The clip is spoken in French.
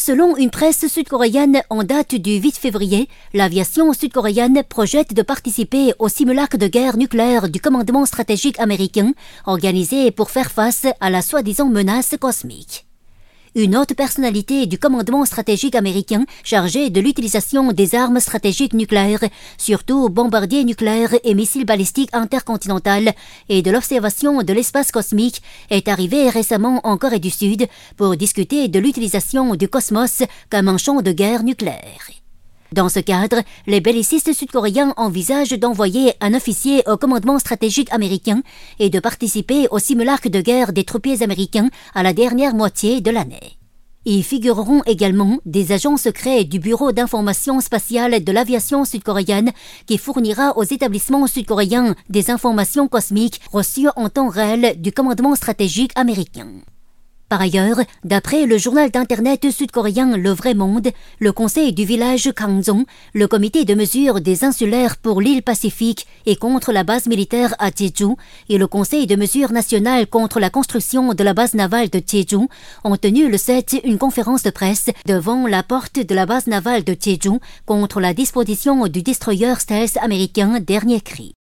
Selon une presse sud-coréenne en date du 8 février, l'aviation sud-coréenne projette de participer au simulacre de guerre nucléaire du commandement stratégique américain, organisé pour faire face à la soi-disant menace cosmique. Une haute personnalité du commandement stratégique américain chargée de l'utilisation des armes stratégiques nucléaires, surtout bombardiers nucléaires et missiles balistiques intercontinentaux, et de l'observation de l'espace cosmique, est arrivée récemment en Corée du Sud pour discuter de l'utilisation du cosmos comme un champ de guerre nucléaire. Dans ce cadre, les bellicistes sud-coréens envisagent d'envoyer un officier au commandement stratégique américain et de participer au simulacre de guerre des troupiers américains à la dernière moitié de l'année. Y figureront également des agents secrets du Bureau d'information spatiale de l'aviation sud-coréenne qui fournira aux établissements sud-coréens des informations cosmiques reçues en temps réel du commandement stratégique américain. Par ailleurs, d'après le journal d'internet sud-coréen Le Vrai Monde, le conseil du village Kangzong, le comité de mesure des insulaires pour l'île Pacifique et contre la base militaire à Jeju et le conseil de mesure national contre la construction de la base navale de Jeju ont tenu le 7 une conférence de presse devant la porte de la base navale de Jeju contre la disposition du destroyer stealth américain Dernier Cri.